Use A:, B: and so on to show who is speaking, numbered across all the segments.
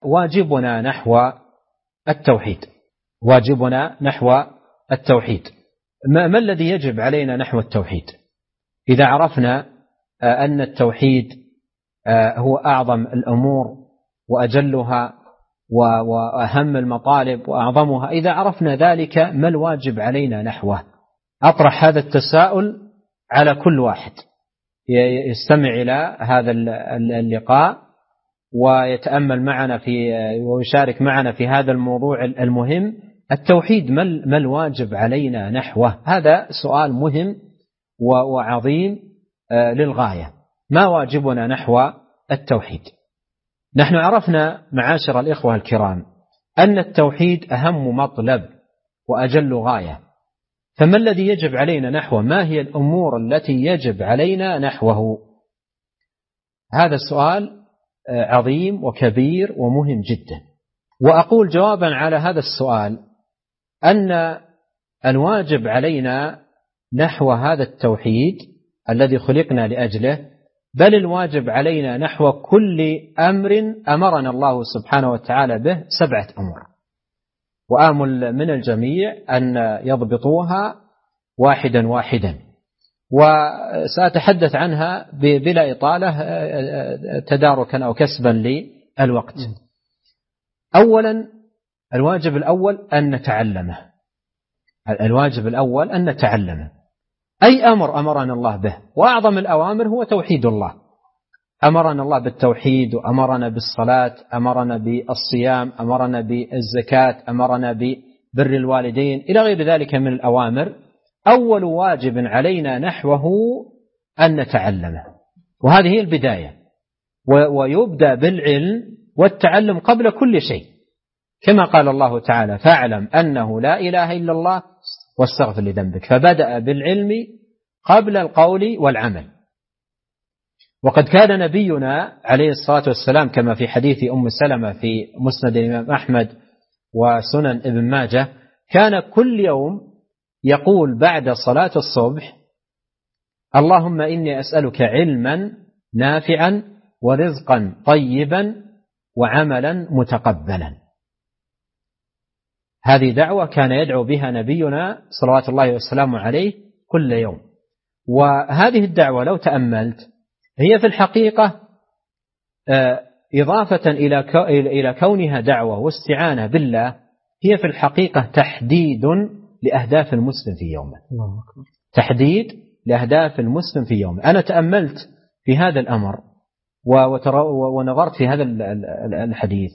A: واجبنا نحو التوحيد. واجبنا نحو التوحيد، ما الذي يجب علينا نحو التوحيد؟ إذا عرفنا أن التوحيد هو أعظم الأمور وأجلها وأهم المطالب وأعظمها، إذا عرفنا ذلك ما الواجب علينا نحوه؟ أطرح هذا التساؤل على كل واحد يستمع إلى هذا اللقاء ويتأمل معنا ويشارك معنا في هذا الموضوع المهم. التوحيد ما الواجب علينا نحوه؟ هذا سؤال مهم وعظيم للغاية. ما واجبنا نحو التوحيد؟ نحن عرفنا معاشر الإخوة الكرام أن التوحيد أهم مطلب وأجل غاية، فما الذي يجب علينا نحوه؟ ما هي الأمور التي يجب علينا نحوه؟ هذا السؤال عظيم وكبير ومهم جدا. وأقول جوابا على هذا السؤال أن الواجب علينا نحو هذا التوحيد الذي خلقنا لأجله، بل الواجب علينا نحو كل أمر أمرنا الله سبحانه وتعالى به 7 أمور، وآمل من الجميع أن يضبطوها واحدا واحدا، وسأتحدث عنها بلا إطالة تداركا أو كسبا للوقت. أولا، الواجب الأول أن نتعلمه. الواجب الأول أن نتعلمه. أي أمر أمرنا الله به، وأعظم الأوامر هو توحيد الله. أمرنا الله بالتوحيد، وأمرنا بالصلاة، أمرنا بالصيام، أمرنا بالزكاة، أمرنا ببر الوالدين إلى غير ذلك من الأوامر. أول واجب علينا نحوه أن نتعلمه، وهذه هي البداية. ويبدأ بالعلم والتعلم قبل كل شيء، كما قال الله تعالى: فاعلم أنه لا إله إلا الله واستغفر لذنبك. فبدأ بالعلم قبل القول والعمل. وقد كان نبينا عليه الصلاة والسلام كما في حديث أم سلمة في مسند الإمام أحمد وسنن ابن ماجه، كان كل يوم يقول بعد صلاة الصبح: اللهم إني أسألك علما نافعا ورزقا طيبا وعملا متقبلا. هذه دعوة كان يدعو بها نبينا صلوات الله والسلام عليه كل يوم. وهذه الدعوة لو تأملت هي في الحقيقة إضافة إلى كونها دعوة واستعانة بالله، هي في الحقيقة تحديد لأهداف المسلم في يومه. تحديد لأهداف المسلم في يومه. أنا تأملت في هذا الأمر ونظرت في هذا الحديث.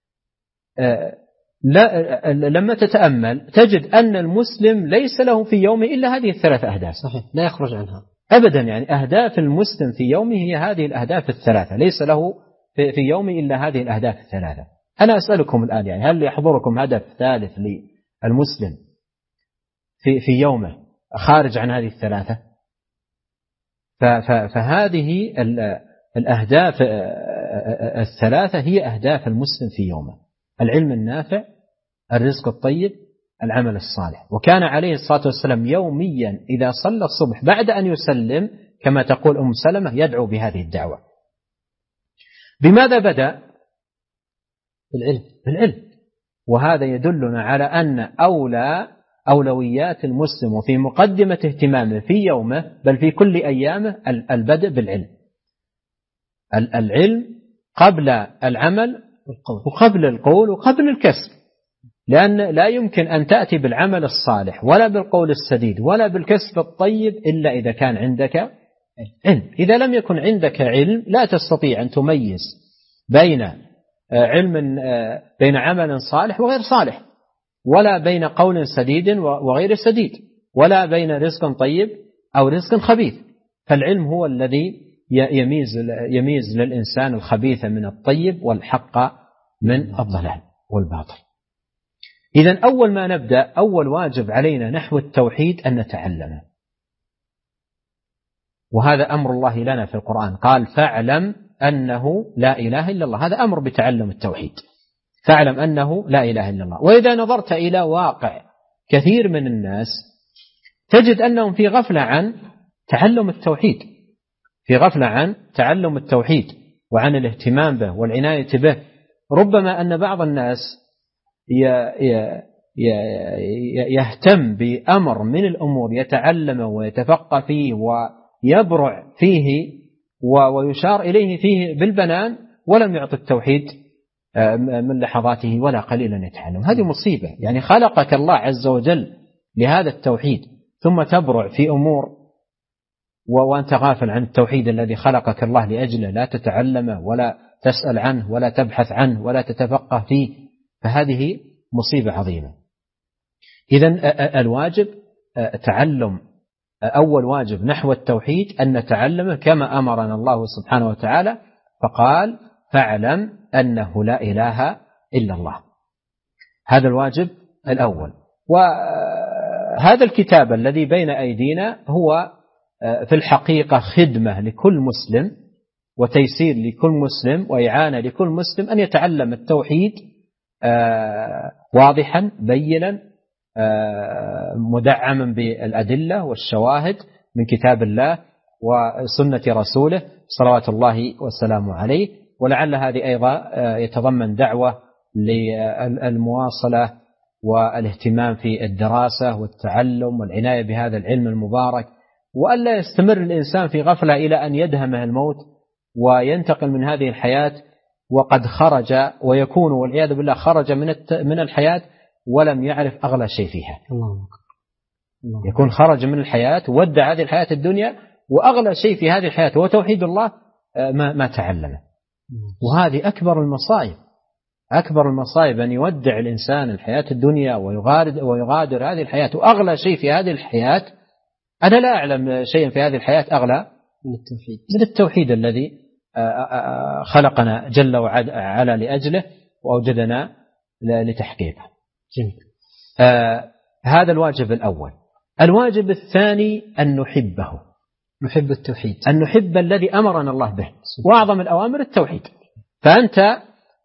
A: لما تتأمل تجد أن المسلم ليس له في يومه إلا هذه 3 أهداف.
B: صحيح، لا يخرج عنها
A: أبدا. يعني أهداف المسلم في يومه هي هذه الأهداف 3، ليس له في يومه إلا هذه الأهداف 3. أنا أسألكم الآن، يعني هل يحضركم هدف ثالث للمسلم في يومه خارج عن هذه 3؟ فهذه الأهداف 3 هي أهداف المسلم في يومه: العلم النافع، الرزق الطيب، العمل الصالح. وكان عليه الصلاة والسلام يوميا إذا صلى الصبح بعد أن يسلم كما تقول أم سلمة يدعو بهذه الدعوة. بماذا بدأ؟ بالعلم. وهذا يدلنا على أن أولويات المسلم وفي مقدمة اهتمامه في يومه بل في كل أيامه البدء بالعلم. العلم قبل العمل وقبل القول وقبل الكسب، لأن لا يمكن أن تأتي بالعمل الصالح ولا بالقول السديد ولا بالكسب الطيب إلا إذا كان عندك علم. إذا لم يكن عندك علم لا تستطيع أن تميز بين عمل صالح وغير صالح، ولا بين قول سديد وغير سديد، ولا بين رزق طيب أو رزق خبيث. فالعلم هو الذي يميز للإنسان الخبيث من الطيب والحق من الضلال والباطل. إذن أول ما نبدأ، أول واجب علينا نحو التوحيد أن نتعلمه، وهذا أمر الله لنا في القرآن. قال: فاعلم أنه لا إله إلا الله. هذا أمر بتعلم التوحيد. فاعلم أنه لا إله إلا الله. وإذا نظرت إلى واقع كثير من الناس تجد أنهم في غفلة عن تعلم التوحيد، في غفلة عن تعلم التوحيد وعن الاهتمام به والعناية به. ربما أن بعض الناس يهتم بأمر من الأمور يتعلم ويتفقه فيه ويبرع فيه ويشار إليه فيه بالبنان، ولم يعط التوحيد من لحظاته ولا قليلا يتعلم. هذه مصيبة. يعني خلقك الله عز وجل لهذا التوحيد ثم تبرع في أمور وأنت غافل عن التوحيد الذي خلقك الله لأجله، لا تتعلمه ولا تسأل عنه ولا تبحث عنه ولا تتفقه فيه، فهذه مصيبة عظيمة. إذن الواجب تعلم، أول واجب نحو التوحيد أن نتعلمه كما أمرنا الله سبحانه وتعالى، فقال فاعلم أنه لا إله إلا الله. هذا الواجب الأول. وهذا الكتاب الذي بين أيدينا هو في الحقيقة خدمة لكل مسلم وتيسير لكل مسلم وإعانة لكل مسلم أن يتعلم التوحيد واضحا بينا مدعما بالأدلة والشواهد من كتاب الله وسنة رسوله صلوات الله والسلام عليه. ولعل هذه أيضا يتضمن دعوة للمواصلة والاهتمام في الدراسة والتعلم والعناية بهذا العلم المبارك، وألا يستمر الإنسان في غفلة إلى أن يدهمه الموت وينتقل من هذه الحياة وقد خرج، ويكون والعياذ بالله خرج من الحياة ولم يعرف أغلى شيء فيها. يكون خرج من الحياة ودع هذه الحياة الدنيا وأغلى شيء في هذه الحياة هو توحيد الله ما تعلمه. وهذه أكبر المصائب، أكبر المصائب أن يودع الإنسان الحياة الدنيا ويغادر هذه الحياة وأغلى شيء في هذه الحياة. أنا لا أعلم شيئا في هذه الحياة أغلى من التوحيد الذي خلقنا جل وعلا لأجله وأوجدنا لتحقيقه. هذا الواجب الأول. الواجب الثاني أن نحبه، نحب التوحيد، أن نحب الذي أمرنا الله به، وأعظم الأوامر التوحيد. فأنت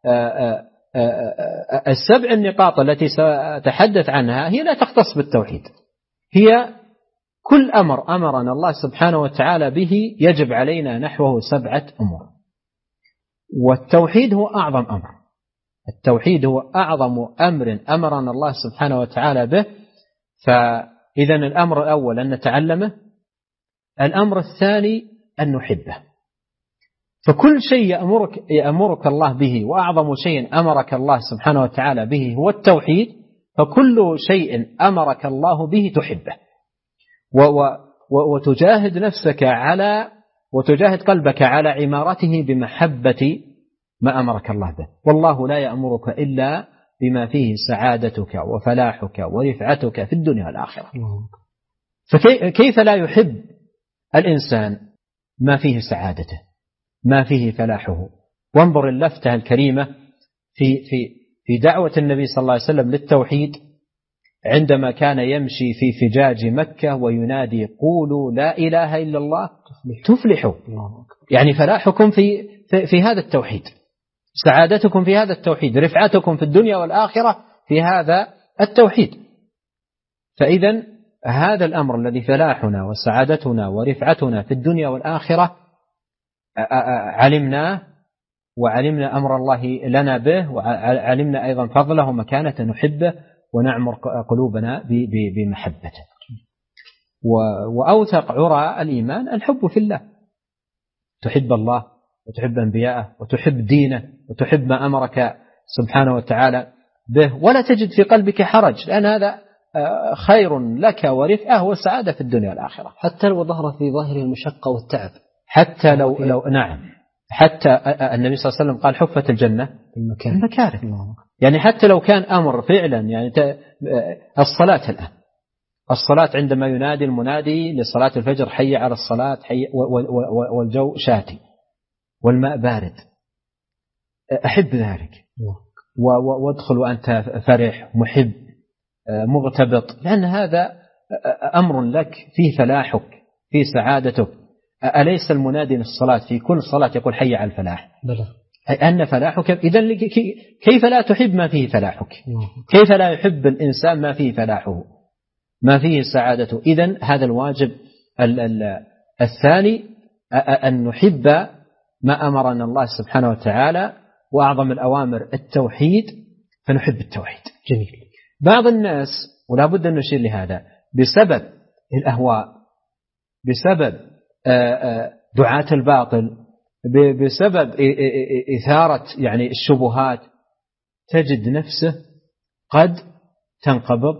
A: السبع النقاط التي سأتحدث عنها هي لا تختص بالتوحيد، هي كل أمر أمرنا الله سبحانه وتعالى به يجب علينا نحوه 7 أمور، والتوحيد هو أعظم أمر. التوحيد هو أعظم أمر أمرنا الله سبحانه وتعالى به. فإذا الأمر الأول أن نتعلمه، الأمر الثاني أن نحبه. فكل شيء يأمرك الله به، وأعظم شيء أمرك الله سبحانه وتعالى به هو التوحيد، فكل شيء أمرك الله به تحبه وتجاهد نفسك وتجاهد قلبك على عمارته بمحبة ما أمرك الله به. والله لا يأمرك إلا بما فيه سعادتك وفلاحك ورفعتك في الدنيا والآخرة. فكيف لا يحب الإنسان ما فيه سعادته، ما فيه فلاحه؟ وانظر اللفتة الكريمة في دعوة النبي صلى الله عليه وسلم للتوحيد عندما كان يمشي في فجاج مكة وينادي قولوا لا إله إلا الله تفلحوا. يعني فلاحكم في هذا التوحيد، سعادتكم في هذا التوحيد، رفعتكم في الدنيا والآخرة في هذا التوحيد. فإذا هذا الأمر الذي فلاحنا وسعادتنا ورفعتنا في الدنيا والآخرة علمناه، وعلمنا أمر الله لنا به، وعلمنا أيضا فضله ومكانة نحبه ونعمر قلوبنا بمحبته. وأوثق عرى الإيمان الحب في الله، تحب الله وتحب أنبياءه وتحب دينه وتحب ما أمرك سبحانه وتعالى به، ولا تجد في قلبك حرج، لأن هذا خير لك ورفعه وسعادة في الدنيا والآخرة.
B: حتى لو ظهر في ظاهره المشقة والتعب،
A: حتى لو نعم، حتى النبي صلى الله عليه وسلم قال حفت الجنة المكاره. يعني حتى لو كان أمر فعلا، يعني الصلاة الآن، الصلاة عندما ينادي المنادي لصلاة الفجر حي على الصلاة، حي والجو شاتي والماء بارد، أحب ذلك وادخل وأنت فرح محب مغتبط، لأن هذا أمر لك فيه فلاحك فيه سعادتك. أليس المنادي للصلاة في كل صلاة يقول حي على الفلاح؟
B: بلى.
A: أن فلاحك، إذن كيف لا تحب ما فيه فلاحك؟ كيف لا يحب الإنسان ما فيه فلاحه، ما فيه سعادته؟ إذن هذا الواجب الثاني، أن نحب ما أمرنا الله سبحانه وتعالى وأعظم الأوامر التوحيد فنحب التوحيد.
B: جميل.
A: بعض الناس ولا بد أن نشير لهذا بسبب الأهواء، بسبب دعاة الباطل، بسبب إثارة يعني الشبهات، تجد نفسه قد تنقبض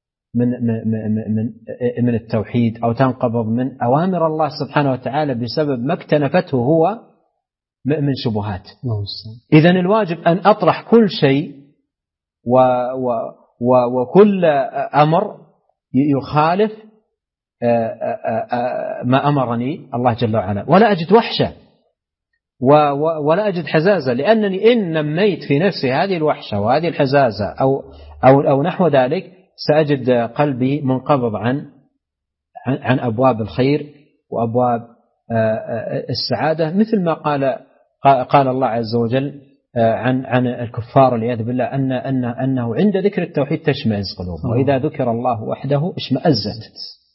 A: من التوحيد أو تنقبض من أوامر الله سبحانه وتعالى بسبب ما اكتنفته هو من شبهات. إذن الواجب أن أطرح كل شيء وكل أمر يخالف ما أمرني الله جل وعلا، ولا أجد وحشة ولا أجد حزازة، لأنني إن نميت في نفسي هذه الوحشة وهذه الحزازة أو نحو ذلك سأجد قلبي منقبض عن أبواب الخير وأبواب السعادة، مثل ما قال الله عز وجل عن الكفار والعياذ بالله أنه عند ذكر التوحيد تشمئز قلوبهم، وإذا ذكر الله وحده اشمأزت.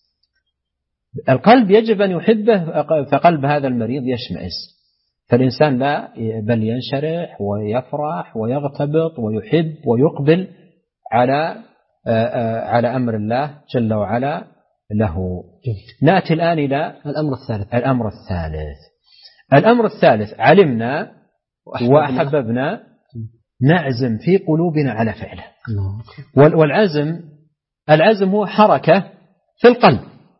A: القلب يجب أن يحبه، فقلب هذا المريض يشمئز، فالإنسان لا بل ينشرح ويفرح ويغتبط ويحب ويقبل على أمر الله جل وعلا له. نأتي الآن إلى الأمر الثالث علمنا وأحببنا، نعزم في قلوبنا على فعله. العزم هو حركة في القلب،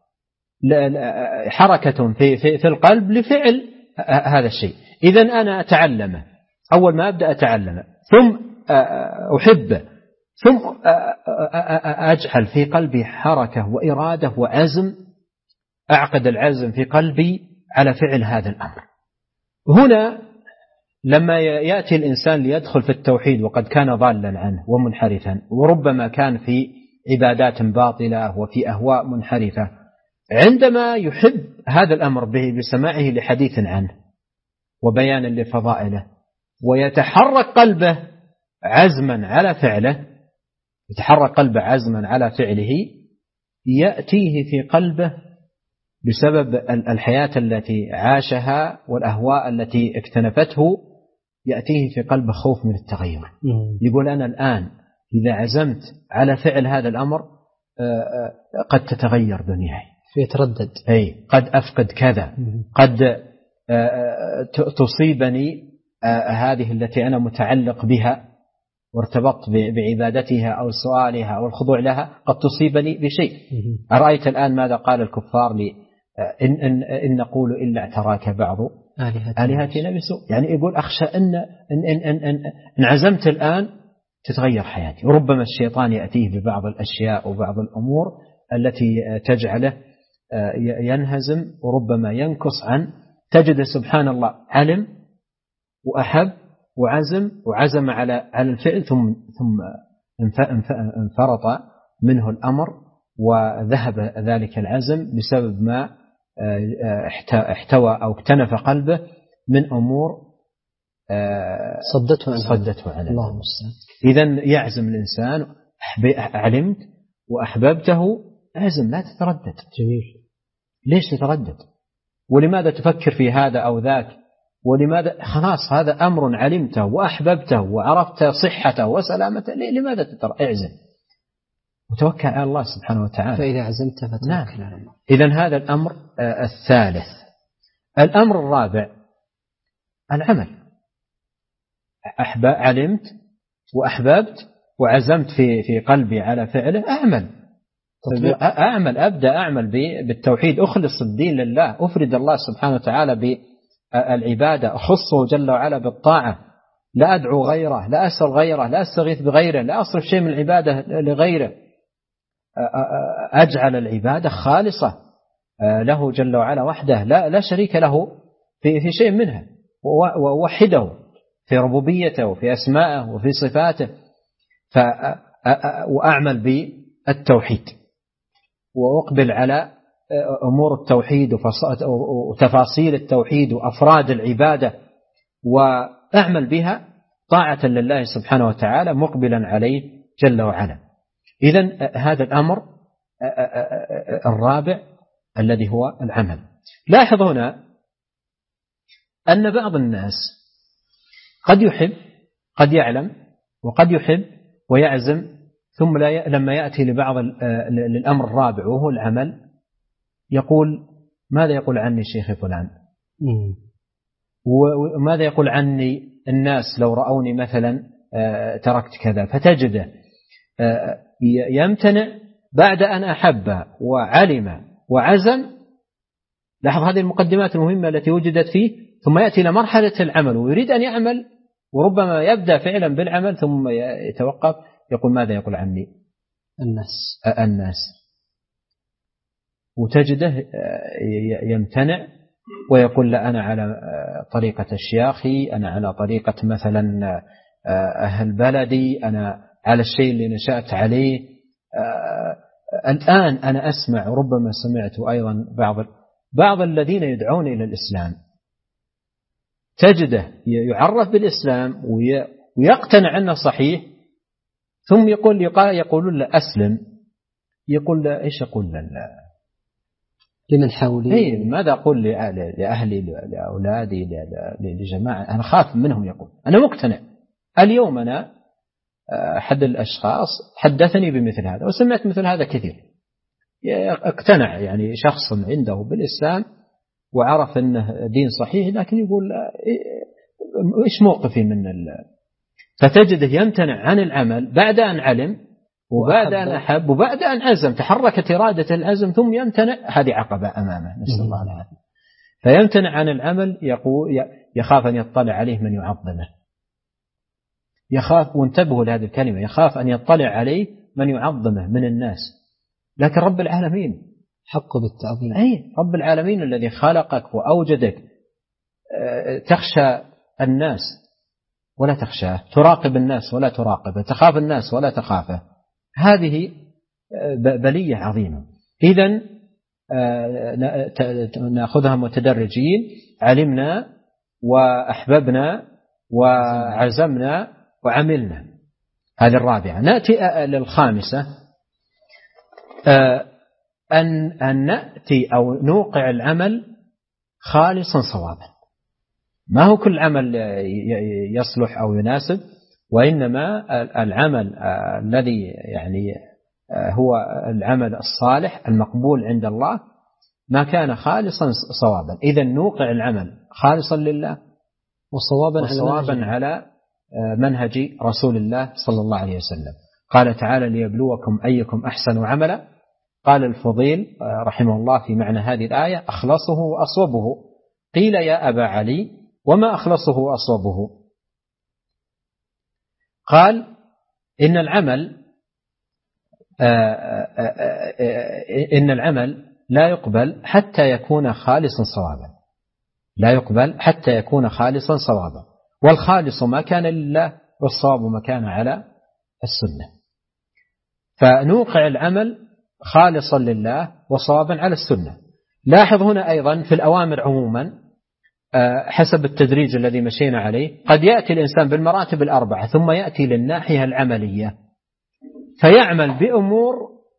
A: حركة في القلب لفعل هذا الشيء. إذن أنا أتعلمه، أول ما أبدأ أتعلمه ثم أحبه ثم أجعل في قلبي حركة وإرادة وعزم، أعقد العزم في قلبي على فعل هذا الأمر. هنا لما يأتي الإنسان ليدخل في التوحيد وقد كان ضالا عنه ومنحرفا، وربما كان في عبادات باطلة وفي أهواء منحرفة، عندما يحب هذا الأمر بسماعه لحديث عنه وبيان لفضائله، ويتحرك قلبه عزما على فعله، يأتيه في قلبه بسبب الحياة التي عاشها والأهواء التي اكتنفته، يأتيه في قلبه خوف من التغير. يقول أنا الآن إذا عزمت على فعل هذا الأمر قد تتغير دنياي،
B: يتردد،
A: قد أفقد كذا، قد تصيبني هذه التي أنا متعلق بها وارتبطت بعبادتها أو سؤالها أو الخضوع لها، قد تصيبني بشيء. أرأيت الآن ماذا قال الكفار لي إن نقول إلا اعتراك بعض آلهتنا بسوء، يعني يقول أخشى إن عزمت الآن تتغير حياتي، وربما الشيطان يأتيه ببعض الأشياء وبعض الأمور التي تجعله ينهزم وربما ينكص عن. تجد سبحان الله علم وأحب وعزم على الفعل، ثم انفرط منه الأمر وذهب ذلك العزم بسبب ما احتوى أو اكتنف قلبه من أمور صدته عنه.
B: الله.
A: إذن يعزم الإنسان، علمت وأحببته، عزم، لا تتردد.
B: جميل.
A: ليش تتردد؟ ولماذا تفكر في هذا أو ذاك؟ ولماذا؟ خلاص هذا أمر علمته وأحببته وعرفت صحته وسلامته، لماذا اعزم وتوكل على الله سبحانه وتعالى.
B: فإذا عزمت فتوكل على الله.
A: إذن هذا الأمر الثالث. الأمر الرابع العمل. علمت وأحببت وعزمت في قلبي على فعله، أبدأ أعمل بالتوحيد، أخلص الدين لله، أفرد الله سبحانه وتعالى بالعبادة، أخصه جل وعلا بالطاعة، لا أدعو غيره، لا أسأل غيره، لا أستغيث بغيره، لا أصرف شيء من العبادة لغيره، أجعل العبادة خالصة له جل وعلا وحده، لا شريك له في شيء منها، ووحده في ربوبيته وفي أسمائه وفي صفاته. وأعمل بالتوحيد وأقبل على أمور التوحيد وتفاصيل التوحيد وأفراد العبادة، وأعمل بها طاعة لله سبحانه وتعالى مقبلا عليه جل وعلا. إذن هذا الأمر الرابع الذي هو العمل. لاحظ هنا أن بعض الناس قد يحب قد يعلم وقد يحب ويعزم، ثم لما يأتي لبعض الأمر الرابع وهو العمل يقول ماذا يقول عني شيخي فلان، وماذا يقول عني الناس لو رأوني مثلا تركت كذا، فتجده يمتنع بعد أن أحب وعلم وعزم. لاحظ هذه المقدمات المهمة التي وجدت فيه، ثم يأتي إلى مرحلة العمل ويريد أن يعمل، وربما يبدأ فعلا بالعمل ثم يتوقف، يقول ماذا يقول عني الناس، وتجده يمتنع ويقول لا أنا على طريقة الشياخي، أنا على طريقة مثلا أهل بلدي، أنا على الشيء اللي نشأت عليه. الآن أنا أسمع، ربما سمعت أيضا بعض الذين يدعون إلى الإسلام، تجده يعرف بالإسلام ويقتنع أنه صحيح، ثم يقولون له أسلم، يقول له إيش أقول له
B: لمن حولي،
A: ماذا أقول لأهلي لأولادي لجماعة أنا خاف منهم، يقول أنا مقتنع. اليوم أنا أحد الأشخاص حدثني بمثل هذا، وسمعت مثل هذا كثير، اقتنع يعني شخص عنده بالإسلام وعرف أنه دين صحيح، لكن يقول إيش موقفي من فتجده يمتنع عن العمل بعد أن علم وبعد أن أحب وبعد أن عزم، تحركت إرادة العزم ثم يمتنع، هذه عقبة أمامه، نسأل الله العافية. فيمتنع عن العمل، يخاف أن يطلع عليه من يعظمه، يخاف، وانتبهوا لهذه الكلمة، يخاف أن يطلع عليه من يعظمه من الناس. لكن رب العالمين
B: حقه بالتعظيم،
A: رب العالمين الذي خلقك وأوجدك تخشى الناس ولا تخشاه، تراقب الناس ولا تراقبه، تخاف الناس ولا تخافه، هذه بلية عظيمة. إذن نأخذها متدرجين، علمنا وأحببنا وعزمنا وعملنا، هذه الرابعة. نأتي للخامسة، أن نأتي أو نوقع العمل خالصا صوابا. ما هو كل عمل يصلح أو يناسب، وإنما العمل الذي يعني هو العمل الصالح المقبول عند الله ما كان خالصا صوابا. إذن نوقع العمل خالصا لله وصوابا على منهج رسول الله صلى الله عليه وسلم. قال تعالى ليبلوكم أيكم أحسن عملا. قال الفضيل رحمه الله في معنى هذه الآية أخلصه وأصوبه. قيل يا أبا علي وما أخلصه وأصوبه؟ قال إن العمل لا يقبل حتى يكون خالصا صوابا، لا يقبل حتى يكون خالصا صوابا، والخالص ما كان لله والصواب ما كان على السنة. فنوقع العمل خالصا لله وصوابا على السنة. لاحظ هنا أيضا في الأوامر عموما حسب التدريج الذي مشينا عليه، قد يأتي الإنسان بالمراتب الأربعة ثم يأتي للناحية العملية فيعمل بأمور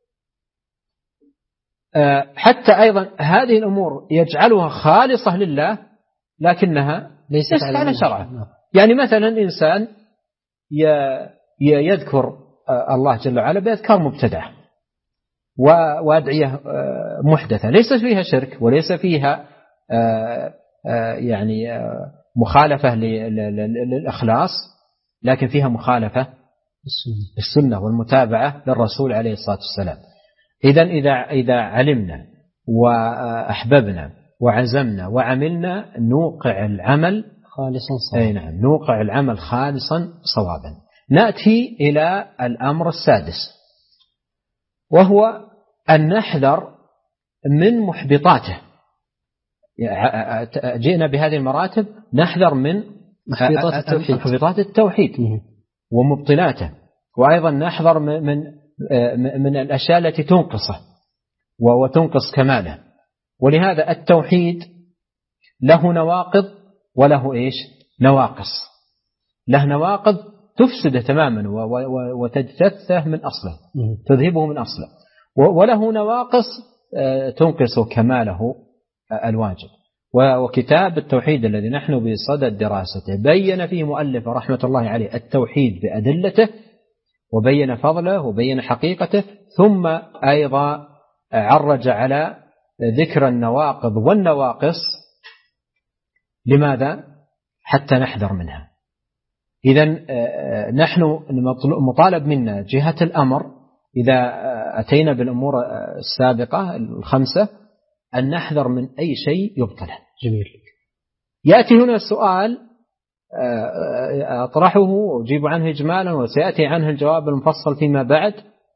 A: حتى أيضا هذه الأمور يجعلها خالصة لله لكنها ليست على شرعه. يعني مثلا إنسان يذكر الله جل وعلا بأذكار مبتدعة وأدعية محدثة ليست فيها شرك وليس فيها يعني مخالفة للإخلاص، لكن فيها مخالفة السنة والمتابعة للرسول عليه الصلاة والسلام. إذا علمنا وأحببنا وعزمنا وعملنا نوقع العمل خالصا صوابا. نعم، نوقع العمل خالصا صوابا. نأتي إلى الأمر السادس، وهو أن نحذر من محبطاته. جئنا بهذه المراتب، نحذر من محبطات التوحيد ومبطلاته، وأيضا نحذر من الأشياء التي تنقصه وتنقص كماله. ولهذا التوحيد له نواقض وله نواقص. له نواقض تفسده تماما وتجتثه من أصله، تذهبه من أصله، وله نواقص تنقص كماله الواجب. وكتاب التوحيد الذي نحن بصدد دراسته بين فيه مؤلف رحمة الله عليه التوحيد بأدلته، وبين فضله وبين حقيقته، ثم أيضا عرج على ذكر النواقض والنواقص. لماذا؟ حتى نحذر منها. إذن نحن مطالب منا جهة الأمر إذا أتينا بالأمور السابقة الخمسة أن نحذر من أي شيء يبطل.
B: جميل.
A: يأتي هنا السؤال أطرحه وأجيب عنه إجمالا، وسيأتي عنه الجواب المفصل فيما بعد.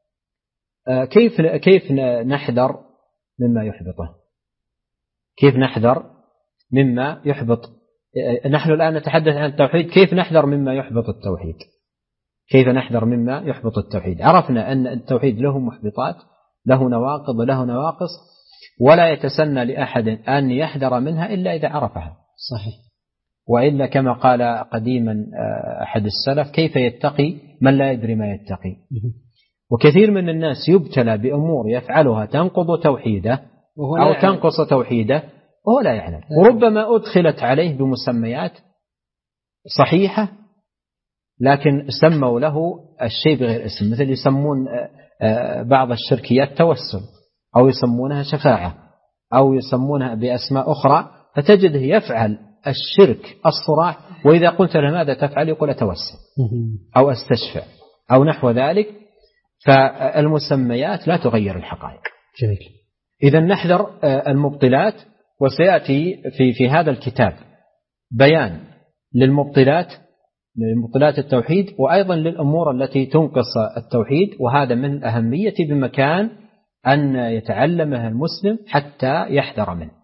A: كيف نحذر مما يحبطه؟ كيف نحذر مما يحبط؟ نحن الآن نتحدث عن التوحيد، كيف نحذر مما يحبط التوحيد؟ كيف نحذر مما يحبط التوحيد؟ عرفنا أن التوحيد له محبطات، له نواقض له نواقص، ولا يتسنى لأحد أن يحذر منها إلا إذا عرفها.
B: صحيح.
A: وإلا كما قال قديما أحد السلف: كيف يتقي من لا يدري ما يتقي؟ وكثير من الناس يبتلى بأمور يفعلها تنقض توحيده أو تنقص توحيده وهو لا يعلم، وربما أدخلت عليه بمسميات صحيحة لكن سموا له الشيء بغير اسم، مثل يسمون بعض الشركيات توسل، أو يسمونها شفاعة، أو يسمونها بأسماء أخرى، فتجده يفعل الشرك الصراح، وإذا قلت له ماذا تفعل يقول أتوسل أو أستشفع أو نحو ذلك. فالمسميات لا تغير الحقائق.
B: جميل.
A: إذن نحذر المبطلات، وسيأتي في هذا الكتاب بيان للمبطلات التوحيد، وأيضا للأمور التي تنقص التوحيد، وهذا من الأهمية بمكان أن يتعلمها المسلم حتى يحذر منه.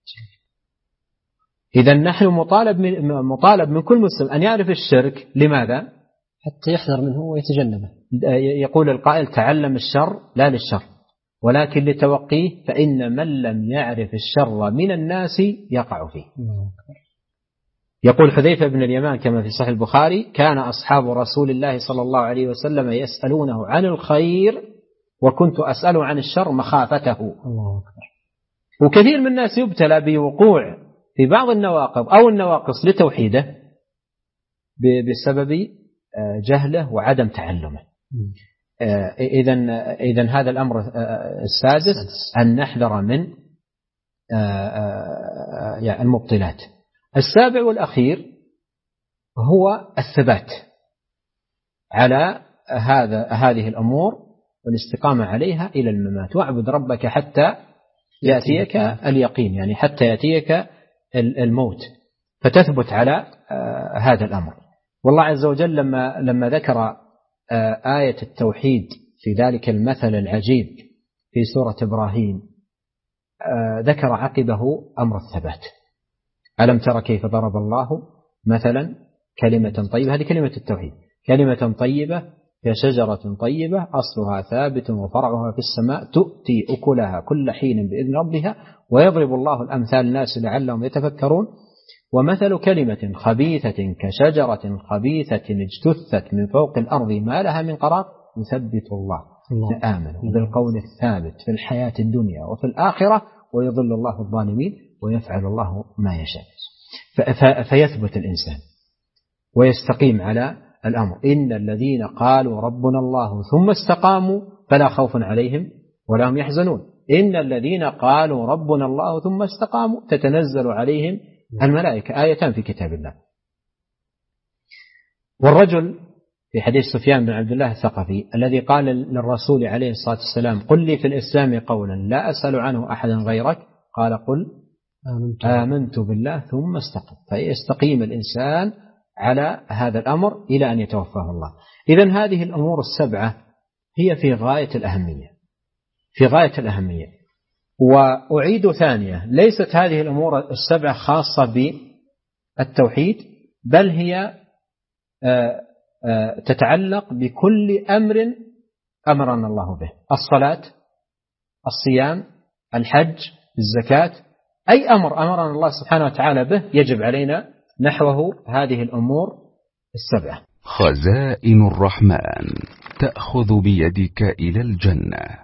A: إذن نحن مطالب من كل مسلم أن يعرف الشرك. لماذا؟
B: حتى يحذر منه ويتجنبه.
A: يقول القائل: تعلم الشر لا للشر ولكن لتوقيه، فإن من لم يعرف الشر من الناس يقع فيه. يقول حذيفة بن اليمان كما في صحيح البخاري: كان أصحاب رسول الله صلى الله عليه وسلم يسألونه عن الخير وكنت أسأل عن الشر مخافته.
B: الله أكبر.
A: وكثير من الناس يبتلى بوقوع في بعض النواقض أو النواقص لتوحيده بسبب جهله وعدم تعلمه. إذن هذا الأمر السادس أن نحذر من المبطلات. السابع والأخير هو الثبات على هذه الأمور والاستقامة عليها إلى الممات. واعبد ربك حتى يأتيك اليقين، يعني حتى يأتيك الموت، فتثبت على هذا الأمر. والله عز وجل لما ذكر آية التوحيد في ذلك المثل العجيب في سورة إبراهيم، ذكر عقبه أمر الثبات. ألم تر كيف ضرب الله مثلا كلمة طيبة، هذه كلمة التوحيد، كلمة طيبة كشجرة طيبة أصلها ثابت وفرعها في السماء تؤتي أكلها كل حين بإذن ربها ويضرب الله الأمثال للناس لعلهم يتفكرون. ومثل كلمة خبيثة كشجرة خبيثة اجتثت من فوق الأرض ما لها من قرار يثبت الله آمنوا بالقول الثابت في الحياة الدنيا وفي الآخرة ويضل الله الظالمين ويفعل الله ما يشاء. فيثبت الإنسان ويستقيم على الأمر. إن الذين قالوا ربنا الله ثم استقاموا فلا خوف عليهم ولا هم يحزنون. إن الذين قالوا ربنا الله ثم استقاموا تتنزل عليهم الملائكة، آيتان في كتاب الله. والرجل في حديث سفيان بن عبد الله الثقفي الذي قال للرسول عليه الصلاة والسلام: قل لي في الإسلام قولا لا أسأل عنه أحدا غيرك، قال: قل آمنت بالله ثم استقم. فيستقيم الإنسان على هذا الأمر إلى أن يتوفاه الله. إذن هذه الأمور السبعة هي في غاية الأهمية، في غاية الأهمية. وأعيد ثانية، ليست هذه الأمور السبعة خاصة بالتوحيد، بل هي تتعلق بكل أمر أمرنا الله به: الصلاة، الصيام، الحج، الزكاة، أي أمر أمرنا الله سبحانه وتعالى به يجب علينا نحوه هذه الأمور السبعة.
C: خزائن الرحمن تأخذ بيدك إلى الجنة.